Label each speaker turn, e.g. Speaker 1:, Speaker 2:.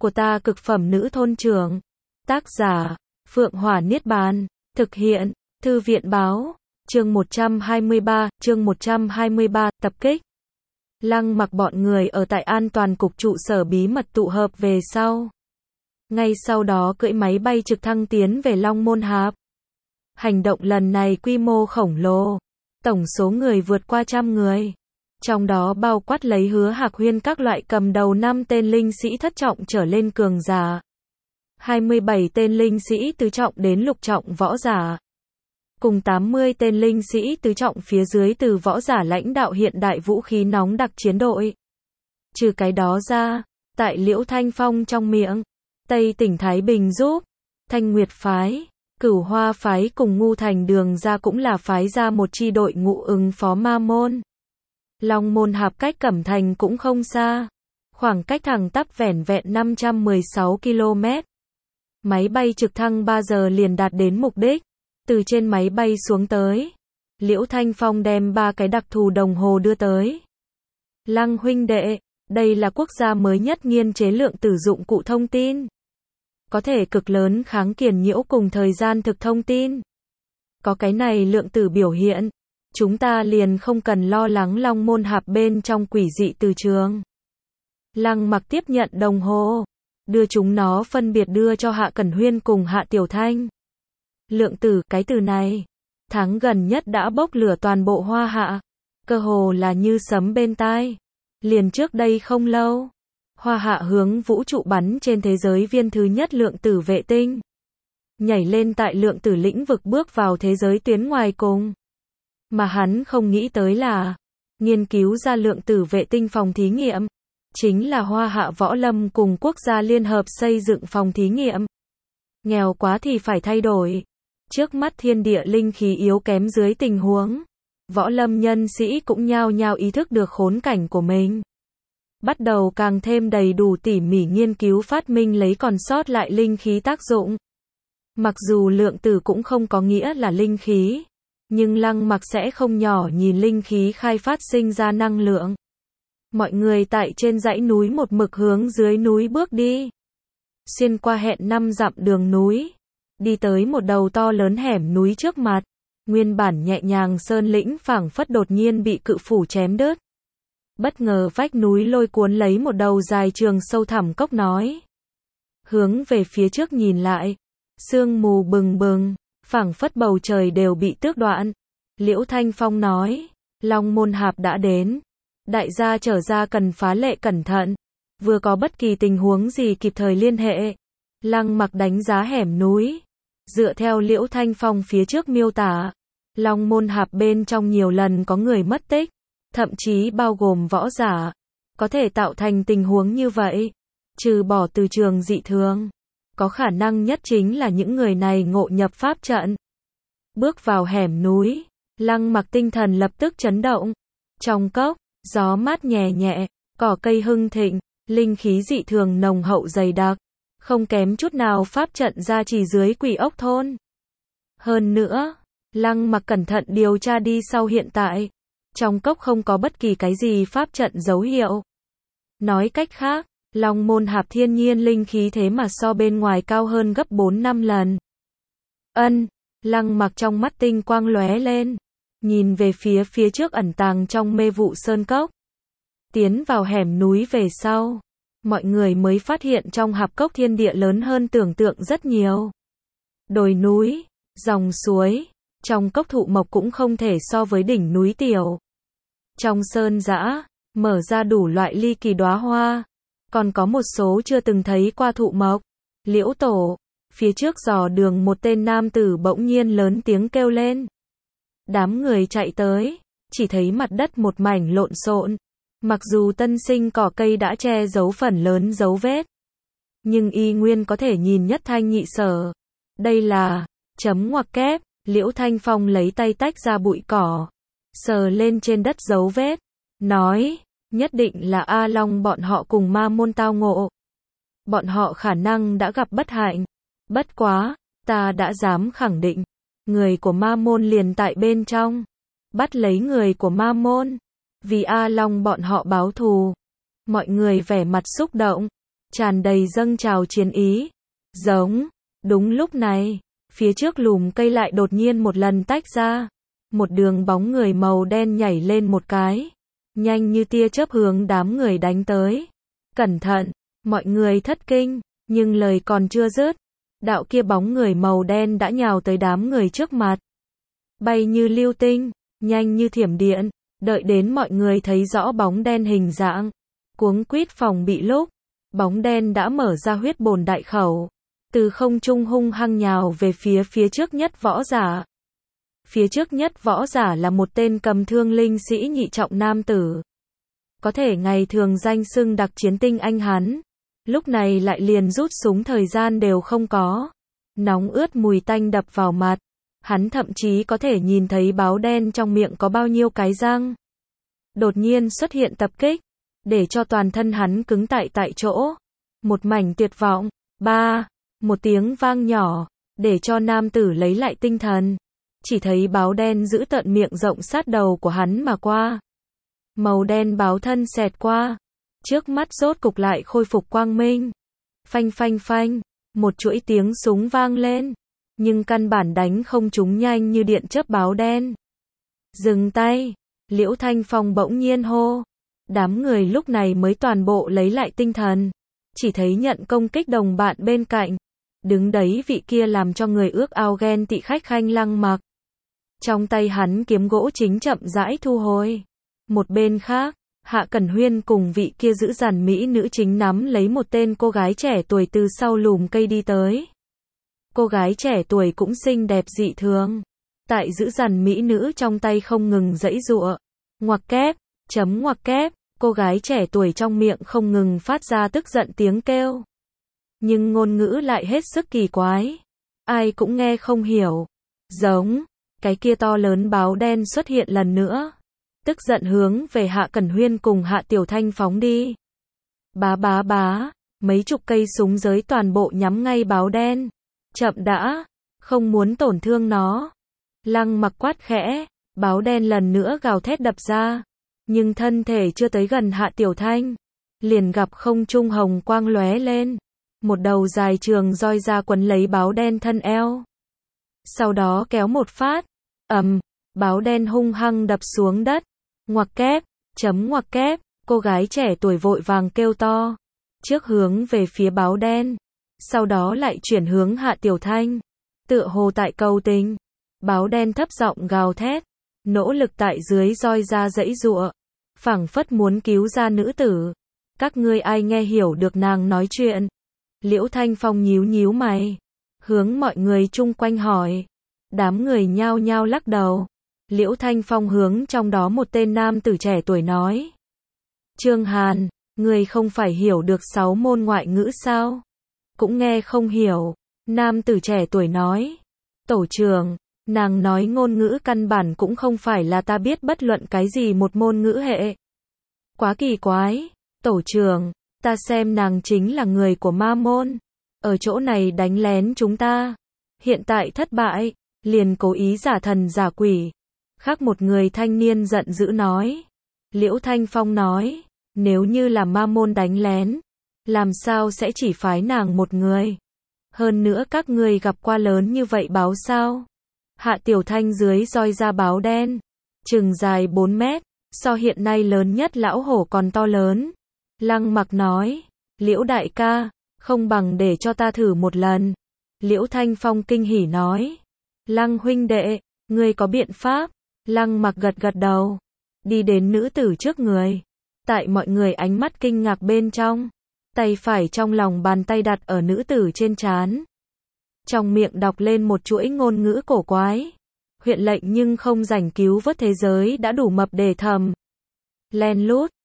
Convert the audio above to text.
Speaker 1: của ta cực phẩm nữ thôn trưởng. Tác giả, Phượng Hỏa Niết Bàn. Thực hiện, Thư viện Báo. Chương 123, tập kích. Lăng Mặc bọn người ở tại an toàn cục trụ sở bí mật tụ hợp về sau. Ngay sau đó cưỡi máy bay trực thăng tiến về Long Môn Hạp. Hành động lần này quy mô khổng lồ. Tổng số người vượt qua 100 người. Trong đó bao quát lấy Hứa Hạc Huyên các loại cầm đầu 5 tên linh sĩ thất trọng trở lên cường giả. 27 tên linh sĩ tứ trọng đến lục trọng võ giả. Cùng 80 tên linh sĩ tứ trọng phía dưới từ võ giả lãnh đạo hiện đại vũ khí nóng đặc chiến đội. Trừ cái đó ra, tại Liễu Thanh Phong trong miệng, Tây tỉnh Thái Bình giúp, Thanh Nguyệt phái, Cửu Hoa phái cùng Ngu Thành Đường ra cũng là phái ra một chi đội ngũ ứng phó ma môn. Long Môn Hạp cách Cẩm Thành cũng không xa, khoảng cách thẳng tắp vẻn vẹn 516 km. Máy bay trực thăng 3 giờ liền đạt đến mục đích. Từ trên máy bay xuống tới, Liễu Thanh Phong đem 3 cái đặc thù đồng hồ đưa tới. Lăng huynh đệ, đây là quốc gia mới nhất nghiên chế lượng tử dụng cụ thông tin. Có thể cực lớn kháng kiền nhiễu cùng thời gian thực thông tin. Có cái này lượng tử biểu hiện, chúng ta liền không cần lo lắng Long Môn Hạp bên trong quỷ dị từ trường. Lăng Mặc tiếp nhận đồng hồ, đưa chúng nó phân biệt đưa cho Hạ Cẩn Huyên cùng Hạ Tiểu Thanh. Lượng tử, cái từ này, tháng gần nhất đã bốc lửa toàn bộ Hoa Hạ, cơ hồ là như sấm bên tai. Liền trước đây không lâu, Hoa Hạ hướng vũ trụ bắn trên thế giới viên thứ nhất lượng tử vệ tinh. Nhảy lên tại lượng tử lĩnh vực bước vào thế giới tuyến ngoài cùng. Mà hắn không nghĩ tới là, nghiên cứu ra lượng tử vệ tinh phòng thí nghiệm, chính là Hoa Hạ Võ Lâm cùng quốc gia liên hợp xây dựng phòng thí nghiệm. Nghèo quá thì phải thay đổi. Trước mắt thiên địa linh khí yếu kém dưới tình huống, võ lâm nhân sĩ cũng nhao nhao ý thức được khốn cảnh của mình. Bắt đầu càng thêm đầy đủ tỉ mỉ nghiên cứu phát minh lấy còn sót lại linh khí tác dụng. Mặc dù lượng tử cũng không có nghĩa là linh khí, nhưng Lăng Mặc sẽ không nhỏ nhìn linh khí khai phát sinh ra năng lượng. Mọi người tại trên dãy núi một mực hướng dưới núi bước đi. Xuyên qua hẹn 5 dặm đường núi. Đi tới một đầu to lớn hẻm núi trước mặt, nguyên bản nhẹ nhàng sơn lĩnh phảng phất đột nhiên bị cự phủ chém đứt. Bất ngờ vách núi lôi cuốn lấy một đầu dài trường sâu thẳm cốc nói. Hướng về phía trước nhìn lại, sương mù bừng bừng, phảng phất bầu trời đều bị tước đoạn. Liễu Thanh Phong nói, Long Môn Hạp đã đến, đại gia trở ra cần phá lệ cẩn thận, vừa có bất kỳ tình huống gì kịp thời liên hệ. Lăng Mặc đánh giá hẻm núi. Dựa theo Liễu Thanh Phong phía trước miêu tả, Long Môn Hạp bên trong nhiều lần có người mất tích, thậm chí bao gồm võ giả, có thể tạo thành tình huống như vậy, trừ bỏ từ trường dị thường, có khả năng nhất chính là những người này ngộ nhập pháp trận. Bước vào hẻm núi, Lăng Mặc tinh thần lập tức chấn động. Trong cốc, gió mát nhẹ nhẹ, cỏ cây hưng thịnh, linh khí dị thường nồng hậu dày đặc. Không kém chút nào pháp trận gia trì dưới Quỷ Ốc thôn. Hơn nữa, Lăng Mặc cẩn thận điều tra đi sau hiện tại, trong cốc không có bất kỳ cái gì pháp trận dấu hiệu. Nói cách khác, Long Môn Hạp thiên nhiên linh khí thế mà so bên ngoài cao hơn gấp 4-5 lần. Lăng Mặc trong mắt tinh quang lóe lên, nhìn về phía trước ẩn tàng trong mê vụ sơn cốc. Tiến vào hẻm núi về sau, mọi người mới phát hiện trong hạp cốc thiên địa lớn hơn tưởng tượng rất nhiều. Đồi núi, dòng suối, trong cốc thụ mộc cũng không thể so với đỉnh núi tiểu. Trong sơn dã, mở ra đủ loại ly kỳ đóa hoa, còn có một số chưa từng thấy qua thụ mộc. Liễu tổ, phía trước dò đường một tên nam tử bỗng nhiên lớn tiếng kêu lên. Đám người chạy tới, chỉ thấy mặt đất một mảnh lộn xộn. Mặc dù tân sinh cỏ cây đã che giấu phần lớn dấu vết, nhưng y nguyên có thể nhìn nhất thanh nhị sở. Đây là, chấm ngoặc kép, Liễu Thanh Phong lấy tay tách ra bụi cỏ, sờ lên trên đất dấu vết, nói, nhất định là A Long bọn họ cùng ma môn tao ngộ. Bọn họ khả năng đã gặp bất hạnh. Bất quá, ta đã dám khẳng định, người của ma môn liền tại bên trong. Bắt lấy người của ma môn. Vì A Long bọn họ báo thù. Mọi người vẻ mặt xúc động. tràn đầy dâng trào chiến ý. Giống. Đúng lúc này, phía trước lùm cây lại đột nhiên một lần tách ra. Một đường bóng người màu đen nhảy lên một cái. Nhanh như tia chớp hướng đám người đánh tới. Cẩn thận, mọi người thất kinh, nhưng lời còn chưa dứt. Đạo kia bóng người màu đen đã nhào tới đám người trước mặt. Bay như lưu tinh, nhanh như thiểm điện, đợi đến mọi người thấy rõ bóng đen hình dạng. Cuống quýt phòng bị lúc, bóng đen đã mở ra huyết bồn đại khẩu. Từ không trung hung hăng nhào về phía trước nhất võ giả. Phía trước nhất võ giả là một tên cầm thương linh sĩ nhị trọng nam tử. Có thể ngày thường danh xưng đặc chiến tinh anh hắn. Lúc này lại liền rút súng thời gian đều không có. Nóng ướt mùi tanh đập vào mặt. Hắn thậm chí có thể nhìn thấy báo đen trong miệng có bao nhiêu cái răng. Đột nhiên xuất hiện tập kích. Để cho toàn thân hắn cứng tại chỗ. Một mảnh tuyệt vọng. Một tiếng vang nhỏ. Để cho nam tử lấy lại tinh thần. Chỉ thấy báo đen giữ tận miệng rộng sát đầu của hắn mà qua. Màu đen báo thân xẹt qua. Trước mắt rốt cục lại khôi phục quang minh. Phanh phanh phanh. Một chuỗi tiếng súng vang lên. Nhưng căn bản đánh không trúng nhanh như điện chớp báo đen. Dừng tay. Liễu Thanh Phong bỗng nhiên hô. Đám người lúc này mới toàn bộ lấy lại tinh thần. Chỉ thấy nhận công kích đồng bạn bên cạnh. Đứng đấy vị kia làm cho người ước ao ghen tị khách Khanh Lăng Mặc. Trong tay hắn kiếm gỗ chính chậm rãi thu hồi. Một bên khác, Hạ Cẩn Huyên cùng vị kia giữ dằn mỹ nữ chính nắm lấy một tên cô gái trẻ tuổi từ sau lùm cây đi tới. Cô gái trẻ tuổi cũng xinh đẹp dị thường. Tại giữ dằn mỹ nữ trong tay không ngừng giãy giụa. Ngoặc kép, ngoặc kép, cô gái trẻ tuổi trong miệng không ngừng phát ra tức giận tiếng kêu. Nhưng ngôn ngữ lại hết sức kỳ quái. Ai cũng nghe không hiểu. Giống. Cái kia to lớn báo đen xuất hiện lần nữa. Tức giận hướng về Hạ Cẩn Huyên cùng Hạ Tiểu Thanh phóng đi. Bá. Mấy chục cây súng giới toàn bộ nhắm ngay báo đen. Chậm đã. Không muốn tổn thương nó. Lăng Mặc quát khẽ. Báo đen lần nữa gào thét đập ra. Nhưng thân thể chưa tới gần Hạ Tiểu Thanh. Liền gặp không trung hồng quang lóe lên. Một đầu dài trường roi ra quấn lấy báo đen thân eo. Sau đó kéo một phát. Báo đen hung hăng đập xuống đất. Ngoặc kép, ngoặc kép, cô gái trẻ tuổi vội vàng kêu to. Trước hướng về phía báo đen. Sau đó lại chuyển hướng Hạ Tiểu Thanh. Tựa hồ tại cầu tình. Báo đen thấp giọng gào thét. Nỗ lực tại dưới roi ra giãy giụa. Phảng phất muốn cứu ra nữ tử. Các ngươi ai nghe hiểu được nàng nói chuyện? Liễu Thanh Phong nhíu mày. Hướng mọi người chung quanh hỏi. Đám người nhao nhao lắc đầu. Liễu Thanh Phong hướng trong đó một tên nam tử trẻ tuổi nói. Trương Hàn, người không phải hiểu được 6 môn ngoại ngữ sao? Cũng nghe không hiểu. Nam tử trẻ tuổi nói. Tổ trưởng, nàng nói ngôn ngữ căn bản cũng không phải là ta biết bất luận cái gì một môn ngữ hệ. Quá kỳ quái. Tổ trưởng, ta xem nàng chính là người của ma môn. Ở chỗ này đánh lén chúng ta. Hiện tại thất bại. Liền cố ý giả thần giả quỷ. Khác một người thanh niên giận dữ nói. Liễu Thanh Phong nói. Nếu như là ma môn đánh lén. Làm sao sẽ chỉ phái nàng một người. Hơn nữa các ngươi gặp qua lớn như vậy báo sao. Hạ Tiểu Thanh dưới roi ra báo đen. Chừng dài 4 mét. So hiện nay lớn nhất lão hổ còn to lớn. Lăng Mặc nói. Liễu đại ca. Không bằng để cho ta thử một lần. Liễu Thanh Phong kinh hỉ nói. Lăng huynh đệ, ngươi có biện pháp? Lăng Mặc gật đầu. Đi đến nữ tử trước người. Tại mọi người ánh mắt kinh ngạc bên trong. Tay phải trong lòng bàn tay đặt ở nữ tử trên trán. Trong miệng đọc lên một chuỗi ngôn ngữ cổ quái. Huyện lệnh nhưng không rảnh cứu vớt thế giới đã đủ mập để thầm. Len lút,